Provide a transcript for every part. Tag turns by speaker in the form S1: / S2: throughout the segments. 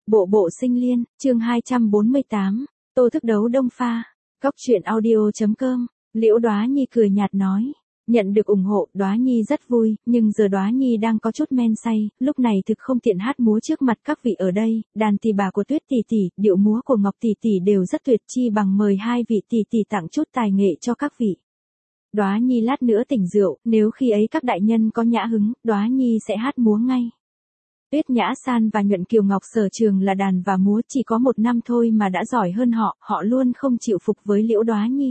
S1: Bộ bộ sinh liên, chương 248, Tô thức đấu đông pha. Góc truyện audio.com, Liễu Đóa Nhi cười nhạt nói. Nhận được ủng hộ, Đóa Nhi rất vui, nhưng giờ Đóa Nhi đang có chút men say, lúc này thực không tiện hát múa trước mặt các vị ở đây, đàn tỳ bà của Tuyết tỷ tỷ, điệu múa của Ngọc tỷ tỷ đều rất tuyệt, chi bằng mời hai vị tỷ tỷ tặng chút tài nghệ cho các vị. Đóa Nhi lát nữa tỉnh rượu, nếu khi ấy các đại nhân có nhã hứng, Đóa Nhi sẽ hát múa ngay. Tuyết Nhã San và Nhuận Kiều Ngọc sở trường là đàn và múa, chỉ có 1 năm thôi mà đã giỏi hơn họ, họ luôn không chịu phục với Liễu Đóa Nhi.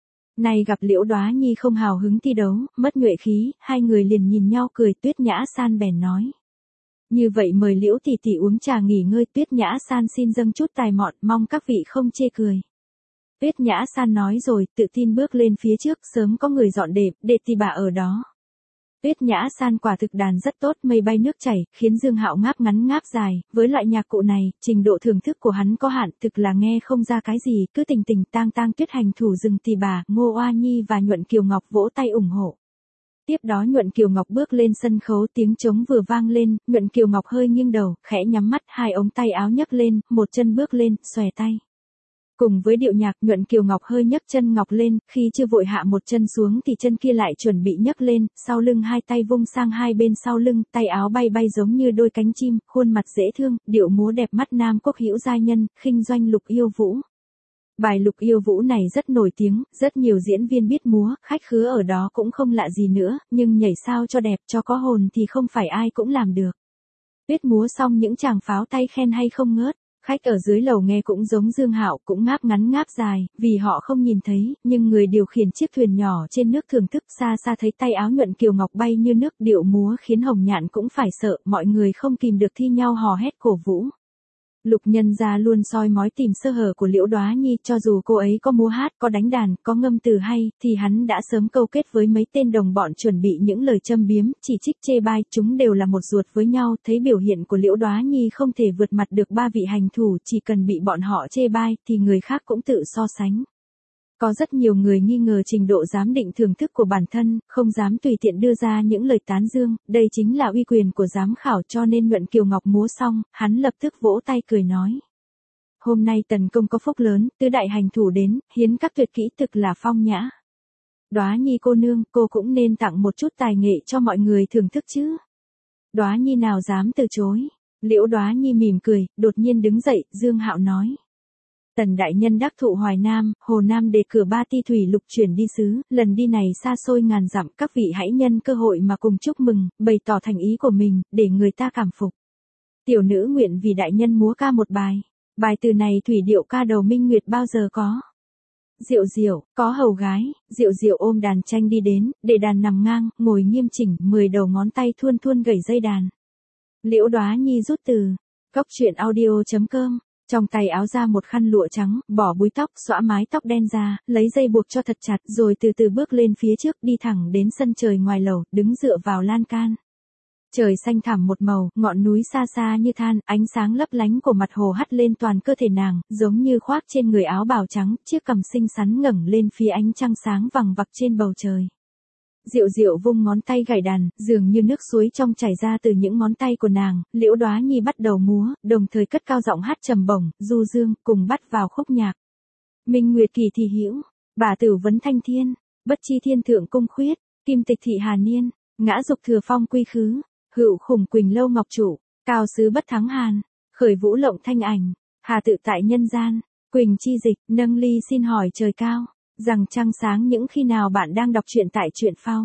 S1: Này gặp Liễu Đóa Nhi không hào hứng thi đấu, mất nhuệ khí, hai người liền nhìn nhau cười. Tuyết Nhã San bèn nói. Như vậy mời Liễu tỷ tỷ uống trà nghỉ ngơi. Tuyết Nhã San xin dâng chút tài mọn, mong các vị không chê cười. Tuyết Nhã San nói rồi, tự tin bước lên phía trước, sớm có người dọn đệm, để tỳ bà ở đó. Tuyết Nhã San quả thực đàn rất tốt, mây bay nước chảy, khiến Dương Hạo ngáp ngắn ngáp dài, với loại nhạc cụ này, trình độ thưởng thức của hắn có hạn, thực là nghe không ra cái gì, cứ tình tình tang tang Tuyết hành thủ dừng tỳ bà, Ngô Oa Nhi và Nhuận Kiều Ngọc vỗ tay ủng hộ. Tiếp đó Nhuận Kiều Ngọc bước lên sân khấu, tiếng trống vừa vang lên, Nhuận Kiều Ngọc hơi nghiêng đầu, khẽ nhắm mắt, hai ống tay áo nhấc lên, một chân bước lên, xòe tay. Cùng với điệu nhạc, Nhuận Kiều Ngọc hơi nhấc chân ngọc lên, khi chưa vội hạ một chân xuống thì chân kia lại chuẩn bị nhấc lên, sau lưng hai tay vung sang hai bên sau lưng, tay áo bay bay giống như đôi cánh chim, khuôn mặt dễ thương, điệu múa đẹp mắt nam quốc hữu giai nhân, khinh doanh Lục Yêu Vũ. Bài Lục Yêu Vũ này rất nổi tiếng, rất nhiều diễn viên biết múa, khách khứa ở đó cũng không lạ gì nữa, nhưng nhảy sao cho đẹp, cho có hồn thì không phải ai cũng làm được. Tuyết múa xong những chàng pháo tay khen hay không ngớt. Khách ở dưới lầu nghe cũng giống Dương Hạo, cũng ngáp ngắn ngáp dài, vì họ không nhìn thấy, nhưng người điều khiển chiếc thuyền nhỏ trên nước thưởng thức xa xa thấy tay áo Nhuận Kiều Ngọc bay như nước, điệu múa khiến Hồng Nhạn cũng phải sợ, mọi người không kìm được thi nhau hò hét cổ vũ. Lục Nhân Gia luôn soi mói tìm sơ hở của Liễu Đóa Nhi, cho dù cô ấy có múa hát, có đánh đàn, có ngâm từ hay, thì hắn đã sớm câu kết với mấy tên đồng bọn chuẩn bị những lời châm biếm, chỉ trích chê bai, chúng đều là một ruột với nhau, thấy biểu hiện của Liễu Đóa Nhi không thể vượt mặt được ba vị hành thủ, chỉ cần bị bọn họ chê bai, thì người khác cũng tự so sánh. Có rất nhiều người nghi ngờ trình độ giám định thưởng thức của bản thân, không dám tùy tiện đưa ra những lời tán dương, đây chính là uy quyền của giám khảo, cho nên Nhuận Kiều Ngọc múa xong, hắn lập tức vỗ tay cười nói. Hôm nay Tần công có phúc lớn, tứ đại hành thủ đến, hiến các tuyệt kỹ thực là phong nhã. Đóa Nhi cô nương, cô cũng nên tặng một chút tài nghệ cho mọi người thưởng thức chứ. Đóa Nhi nào dám từ chối. Liễu Đóa Nhi mỉm cười, đột nhiên đứng dậy, Dương Hạo nói. Tần đại nhân đắc thụ Hoài Nam, Hồ Nam đề cử 3 ti thủy lục chuyển đi xứ, lần đi này xa xôi ngàn dặm, các vị hãy nhân cơ hội mà cùng chúc mừng, bày tỏ thành ý của mình, để người ta cảm phục. Tiểu nữ nguyện vì đại nhân múa ca một bài. Bài từ này thủy điệu ca đầu minh nguyệt bao giờ có. Diệu diệu, có hầu gái, diệu diệu ôm đàn tranh đi đến, để đàn nằm ngang, ngồi nghiêm chỉnh, 10 đầu ngón tay thuôn thuôn gảy dây đàn. Liễu Đóa Nhi rút từ góc truyện audio.com. Trong tay áo ra một khăn lụa trắng, bỏ búi tóc, xõa mái tóc đen ra, lấy dây buộc cho thật chặt, rồi từ từ bước lên phía trước, đi thẳng đến sân trời ngoài lầu, đứng dựa vào lan can. Trời xanh thẳm một màu, ngọn núi xa xa như than, ánh sáng lấp lánh của mặt hồ hắt lên toàn cơ thể nàng, giống như khoác trên người áo bào trắng, chiếc cằm xinh xắn ngẩng lên phía ánh trăng sáng vằng vặc trên bầu trời. Diệu diệu vung ngón tay gảy đàn, dường như nước suối trong chảy ra từ những ngón tay của nàng, Liễu Đóa Nhi bắt đầu múa, đồng thời cất cao giọng hát trầm bổng, du dương, cùng bắt vào khúc nhạc. Minh Nguyệt kỳ thì hữu, bà tử vấn thanh thiên, bất chi thiên thượng cung khuyết, kim tịch thị hà niên, ngã dục thừa phong quy khứ, hữu khủng quỳnh lâu ngọc trụ, cao sứ bất thắng hàn, khởi vũ lộng thanh ảnh, hà tự tại nhân gian, quỳnh chi dịch, nâng ly xin hỏi trời cao. Rằng trăng sáng những khi nào bạn đang đọc truyện tại truyện phao.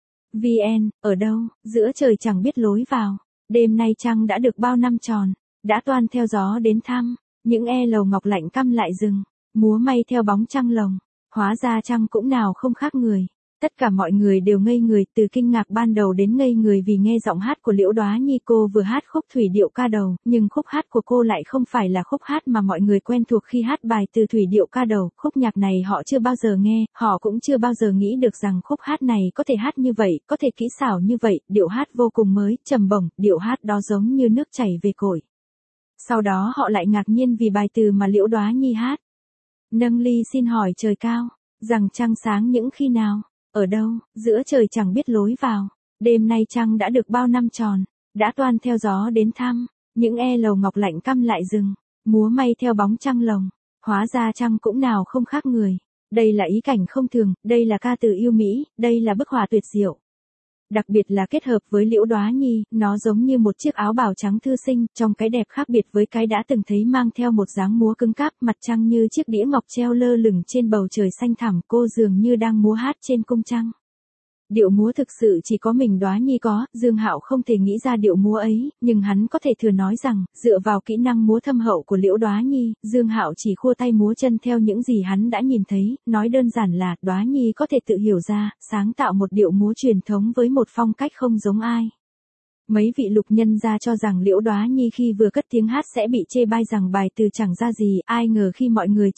S1: VN, ở đâu, giữa trời chẳng biết lối vào. Đêm nay trăng đã được bao năm tròn, đã toan theo gió đến thăm, những lầu ngọc lạnh căm lại rừng, múa may theo bóng trăng lồng, hóa ra trăng cũng nào không khác người. Tất cả mọi người đều ngây người, từ kinh ngạc ban đầu đến ngây người vì nghe giọng hát của Liễu Đóa Nhi. Cô vừa hát khúc thủy điệu ca đầu, nhưng khúc hát của cô lại không phải là khúc hát mà mọi người quen thuộc khi hát bài từ thủy điệu ca đầu. Khúc nhạc này họ chưa bao giờ nghe, họ cũng chưa bao giờ nghĩ được rằng khúc hát này có thể hát như vậy, có thể kỹ xảo như vậy, điệu hát vô cùng mới, trầm bổng, điệu hát đó giống như nước chảy về cội. Sau đó họ lại ngạc nhiên vì bài từ mà Liễu Đóa Nhi hát. Nâng ly xin hỏi trời cao, rằng trăng sáng những khi nào. Ở đâu, giữa trời chẳng biết lối vào, đêm nay trăng đã được bao năm tròn, đã toan theo gió đến thăm, Những lầu ngọc lạnh căm lại rừng, múa may theo bóng trăng lồng, hóa ra trăng cũng nào không khác người. Đây là ý cảnh không thường, đây là ca từ yêu mỹ, đây là bức họa tuyệt diệu. Đặc biệt là kết hợp với Liễu Đóa Nhi, nó giống như một chiếc áo bào trắng thư sinh, trong cái đẹp khác biệt với cái đã từng thấy mang theo một dáng múa cứng cáp, mặt trăng như chiếc đĩa ngọc treo lơ lửng trên bầu trời xanh thẳm, cô dường như đang múa hát trên cung trăng. Điệu múa thực sự chỉ có mình Đóa Nhi có, Dương Hạo không thể nghĩ ra điệu múa ấy, nhưng hắn có thể thừa nói rằng, dựa vào kỹ năng múa thâm hậu của Liễu Đóa Nhi, Dương Hạo chỉ khua tay múa chân theo những gì hắn đã nhìn thấy, nói đơn giản là Đóa Nhi có thể tự hiểu ra, sáng tạo một điệu múa truyền thống với một phong cách không giống ai. Mấy vị lục nhân gia cho rằng Liễu Đóa Nhi khi vừa cất tiếng hát sẽ bị chê bai rằng bài từ chẳng ra gì, ai ngờ khi mọi người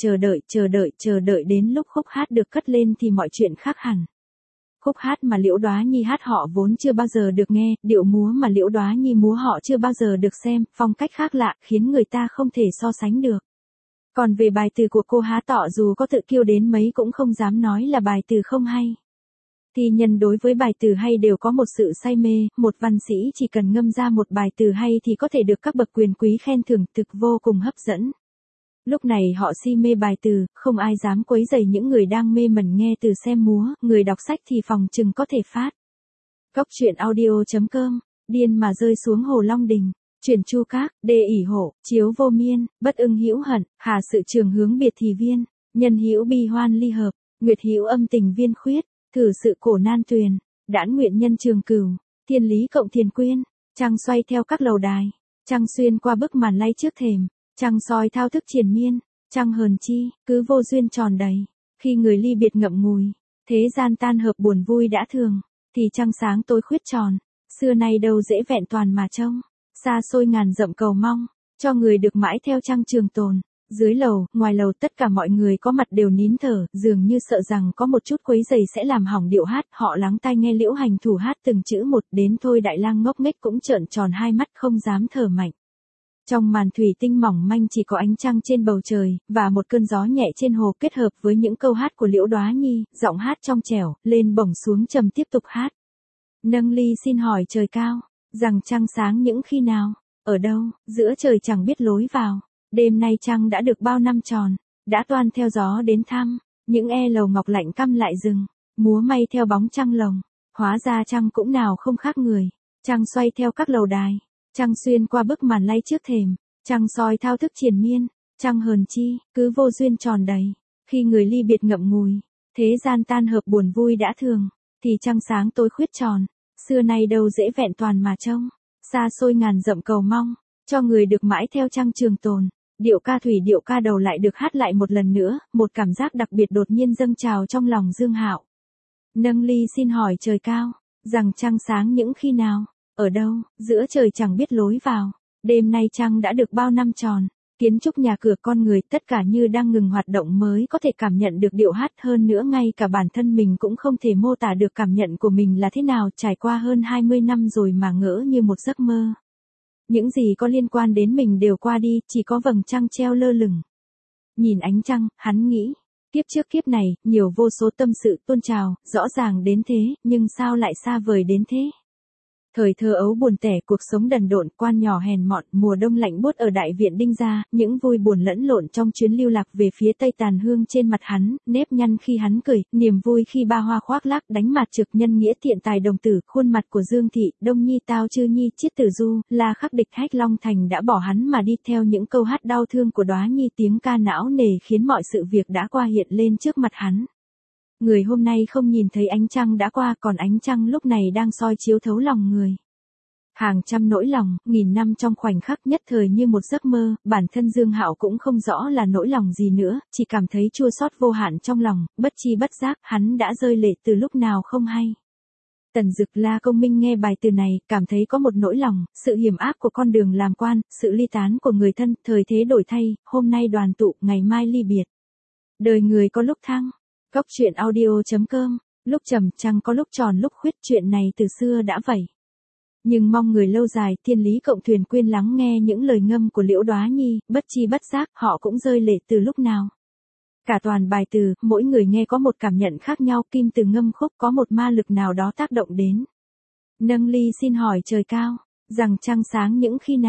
S1: chờ đợi đến lúc khúc hát được cất lên thì mọi chuyện khác hẳn. Khúc hát mà Liễu Đóa Nhi hát họ vốn chưa bao giờ được nghe, điệu múa mà Liễu Đóa Nhi múa họ chưa bao giờ được xem, phong cách khác lạ, khiến người ta không thể so sánh được. Còn về bài từ của cô Há Tọ dù có tự kiêu đến mấy cũng không dám nói là bài từ không hay. Thi nhân đối với bài từ hay đều có một sự say mê, một văn sĩ chỉ cần ngâm ra một bài từ hay thì có thể được các bậc quyền quý khen thưởng, thực vô cùng hấp dẫn. Lúc này họ si mê bài từ, không ai dám quấy rầy những người đang mê mẩn nghe từ xem múa, người đọc sách thì phòng chừng có thể phát. Góc truyện audio.com, điên mà rơi xuống hồ Long Đình, chuyển chu các, đê ỷ hộ, chiếu vô miên, bất ưng hữu hận, hà sự trường hướng biệt thì viên, nhân hữu bi hoan ly hợp, nguyệt hữu âm tình viên khuyết, thử sự cổ nan tuyền, đãn nguyện nhân trường cửu, thiên lý cộng thiền quyên, trăng xoay theo các lầu đài, trăng xuyên qua bức màn lay trước thềm. Trăng soi thao thức triền miên, trăng hờn chi, cứ vô duyên tròn đầy, khi người ly biệt ngậm ngùi, thế gian tan hợp buồn vui đã thường, thì trăng sáng tối khuyết tròn, xưa nay đâu dễ vẹn toàn mà trông, xa xôi ngàn dặm cầu mong, cho người được mãi theo trăng trường tồn. Dưới lầu, ngoài lầu tất cả mọi người có mặt đều nín thở, dường như sợ rằng có một chút quấy rầy sẽ làm hỏng điệu hát, họ lắng tai nghe Liễu Hành Thủ hát từng chữ một, đến thôi Đại Lang ngốc nghếch cũng trợn tròn hai mắt không dám thở mạnh. Trong màn thủy tinh mỏng manh chỉ có ánh trăng trên bầu trời, và một cơn gió nhẹ trên hồ kết hợp với những câu hát của Liễu Đóa Nhi, giọng hát trong trẻo, lên bổng xuống trầm tiếp tục hát. Nâng ly xin hỏi trời cao, rằng trăng sáng những khi nào, ở đâu, giữa trời chẳng biết lối vào, đêm nay trăng đã được bao năm tròn, đã toan theo gió đến thăm, những lầu ngọc lạnh căm lại rừng, múa may theo bóng trăng lồng, hóa ra trăng cũng nào không khác người, trăng xoay theo các lầu đài. Trăng xuyên qua bức màn lay trước thềm, trăng soi thao thức triền miên, trăng hờn chi, cứ vô duyên tròn đầy, khi người ly biệt ngậm ngùi, thế gian tan hợp buồn vui đã thường, thì trăng sáng tối khuyết tròn, xưa nay đâu dễ vẹn toàn mà trông, xa xôi ngàn dặm cầu mong, cho người được mãi theo trăng trường tồn. Điệu ca thủy điệu ca đầu lại được hát lại một lần nữa, một cảm giác đặc biệt đột nhiên dâng trào trong lòng Dương Hạo. Nâng ly xin hỏi trời cao, rằng trăng sáng những khi nào, ở đâu, giữa trời chẳng biết lối vào, đêm nay trăng đã được bao năm tròn, kiến trúc nhà cửa con người tất cả như đang ngừng hoạt động mới có thể cảm nhận được điệu hát, hơn nữa ngay cả bản thân mình cũng không thể mô tả được cảm nhận của mình là thế nào, trải qua hơn 20 năm rồi mà ngỡ như một giấc mơ. Những gì có liên quan đến mình đều qua đi, chỉ có vầng trăng treo lơ lửng. Nhìn ánh trăng, hắn nghĩ, kiếp trước kiếp này, nhiều vô số tâm sự tuôn trào, rõ ràng đến thế, nhưng sao lại xa vời đến thế? Thời thơ ấu buồn tẻ, cuộc sống đần độn, quan nhỏ hèn mọn, mùa đông lạnh buốt ở đại viện Đinh gia, những vui buồn lẫn lộn trong chuyến lưu lạc về phía Tây tàn hương trên mặt hắn, nếp nhăn khi hắn cười, niềm vui khi ba hoa khoác lác đánh mặt trực nhân nghĩa thiện tài đồng tử, khuôn mặt của Dương Thị, Đông Nhi Tao Chư Nhi, Chiết Tử Du, La Khắc Địch Hách Long Thành đã bỏ hắn mà đi theo những câu hát đau thương của Đóa Nhi, tiếng ca não nề khiến mọi sự việc đã qua hiện lên trước mặt hắn. Người hôm nay không nhìn thấy ánh trăng đã qua, còn ánh trăng lúc này đang soi chiếu thấu lòng người. Hàng trăm nỗi lòng, nghìn năm trong khoảnh khắc nhất thời như một giấc mơ, bản thân Dương Hạo cũng không rõ là nỗi lòng gì nữa, chỉ cảm thấy chua xót vô hạn trong lòng, bất chi bất giác, hắn đã rơi lệ từ lúc nào không hay. Tần Dực La Công Minh nghe bài từ này, cảm thấy có một nỗi lòng, sự hiểm ác của con đường làm quan, sự ly tán của người thân, thời thế đổi thay, hôm nay đoàn tụ, ngày mai ly biệt. Đời người có lúc thăng. Góc truyện audio.com, lúc trầm trăng có lúc tròn lúc khuyết, chuyện này từ xưa đã vậy. Nhưng mong người lâu dài, thiên lý cộng thuyền quyên lắng nghe những lời ngâm của Liễu Đóa Nhi, bất chi bất giác, họ cũng rơi lệ từ lúc nào. Cả toàn bài từ, mỗi người nghe có một cảm nhận khác nhau, kim từ ngâm khúc có một ma lực nào đó tác động đến. Nâng ly xin hỏi trời cao, rằng trăng sáng những khi nào,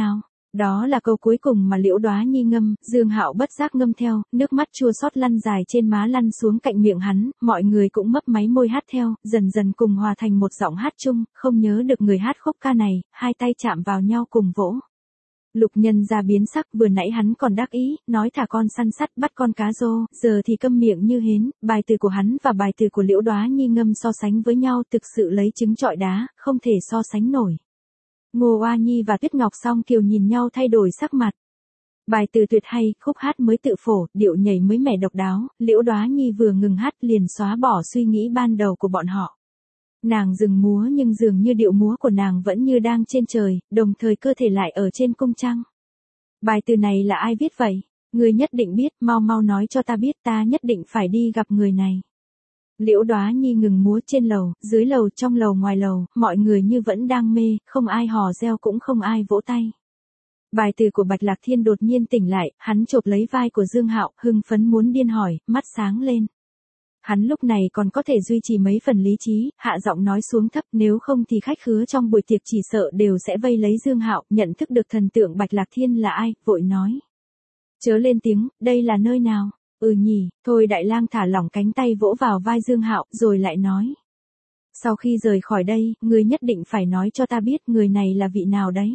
S1: Đó là câu cuối cùng mà Liễu Đóa Nhi ngâm, Dương Hạo bất giác ngâm theo, nước mắt chua xót lăn dài trên má lăn xuống cạnh miệng hắn, mọi người cũng mấp máy môi hát theo, dần dần cùng hòa thành một giọng hát chung, không nhớ được người hát khúc ca này, hai tay chạm vào nhau cùng vỗ. Lục Nhân Gia biến sắc, vừa nãy hắn còn đắc ý, nói thả con săn sắt bắt con cá rô, giờ thì câm miệng như hến, bài từ của hắn và bài từ của Liễu Đóa Nhi ngâm so sánh với nhau thực sự lấy trứng trọi đá, không thể so sánh nổi. Ngô Oa Nhi và Tuyết Ngọc Song Kiều nhìn nhau thay đổi sắc mặt. Bài từ tuyệt hay, khúc hát mới tự phổ, điệu nhảy mới mẻ độc đáo, Liễu Đóa Nhi vừa ngừng hát liền xóa bỏ suy nghĩ ban đầu của bọn họ. Nàng dừng múa nhưng dường như điệu múa của nàng vẫn như đang trên trời, đồng thời cơ thể lại ở trên cung trăng. Bài từ này là ai viết vậy? Người nhất định biết, mau mau nói cho ta biết, ta nhất định phải đi gặp người này. Liễu Đóa Nhi ngừng múa trên lầu, dưới lầu, trong lầu, ngoài lầu, mọi người như vẫn đang mê, không ai hò reo cũng không ai vỗ tay. Bài từ của Bạch Lạc Thiên đột nhiên tỉnh lại, hắn chộp lấy vai của Dương Hạo, hưng phấn muốn điên hỏi, mắt sáng lên. Hắn lúc này còn có thể duy trì mấy phần lý trí, hạ giọng nói xuống thấp, nếu không thì khách khứa trong buổi tiệc chỉ sợ đều sẽ vây lấy Dương Hạo, nhận thức được thần tượng Bạch Lạc Thiên là ai, vội nói. Chớ lên tiếng, đây là nơi nào? Nhỉ, thôi Đại Lang thả lỏng cánh tay vỗ vào vai Dương Hạo, rồi lại nói. Sau khi rời khỏi đây, ngươi nhất định phải nói cho ta biết người này là vị nào đấy.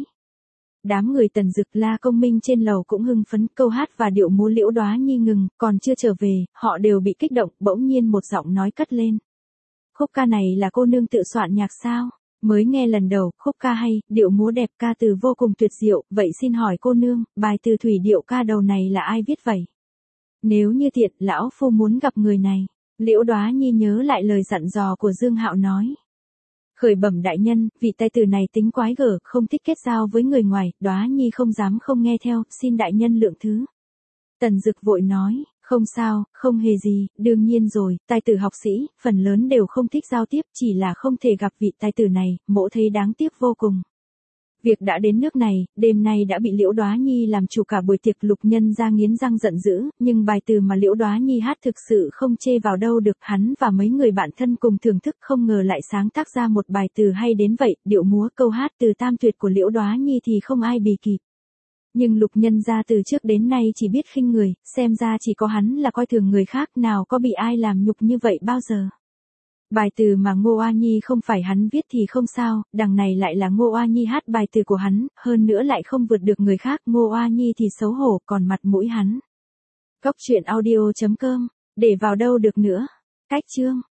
S1: Đám người Tần Dực La Công Minh trên lầu cũng hưng phấn, câu hát và điệu múa Liễu Đóa Nhi ngừng, còn chưa trở về, họ đều bị kích động, bỗng nhiên một giọng nói cất lên. Khúc ca này là cô nương tự soạn nhạc sao? Mới nghe lần đầu, khúc ca hay, điệu múa đẹp, ca từ vô cùng tuyệt diệu, vậy xin hỏi cô nương, bài từ thủy điệu ca đầu này là ai viết vậy? Nếu như tiện, lão phu muốn gặp người này. Liễu Đóa Nhi nhớ lại lời dặn dò của Dương Hạo nói. Khởi bẩm đại nhân, vị tài tử này tính quái gở, không thích kết giao với người ngoài, Đóa Nhi không dám không nghe theo, xin đại nhân lượng thứ. Tần Dực vội nói, không sao, không hề gì, đương nhiên rồi, tài tử học sĩ, phần lớn đều không thích giao tiếp, chỉ là không thể gặp vị tài tử này, mỗ thấy đáng tiếc vô cùng. Việc đã đến nước này, đêm nay đã bị Liễu Đóa Nhi làm chủ cả buổi tiệc. Lục Nhân Gia nghiến răng giận dữ, nhưng bài từ mà Liễu Đóa Nhi hát thực sự không chê vào đâu được, hắn và mấy người bạn thân cùng thưởng thức không ngờ lại sáng tác ra một bài từ hay đến vậy, điệu múa câu hát từ tam tuyệt của Liễu Đóa Nhi thì không ai bì kịp. Nhưng Lục Nhân Gia từ trước đến nay chỉ biết khinh người, xem ra chỉ có hắn là coi thường người khác, nào có bị ai làm nhục như vậy bao giờ. Bài từ mà Ngô Oa Nhi không phải hắn viết thì không sao, đằng này lại là Ngô Oa Nhi hát bài từ của hắn, hơn nữa lại không vượt được người khác, Ngô Oa Nhi thì xấu hổ, còn mặt mũi hắn. Cốc truyện audio.com, để vào đâu được nữa. Cách chương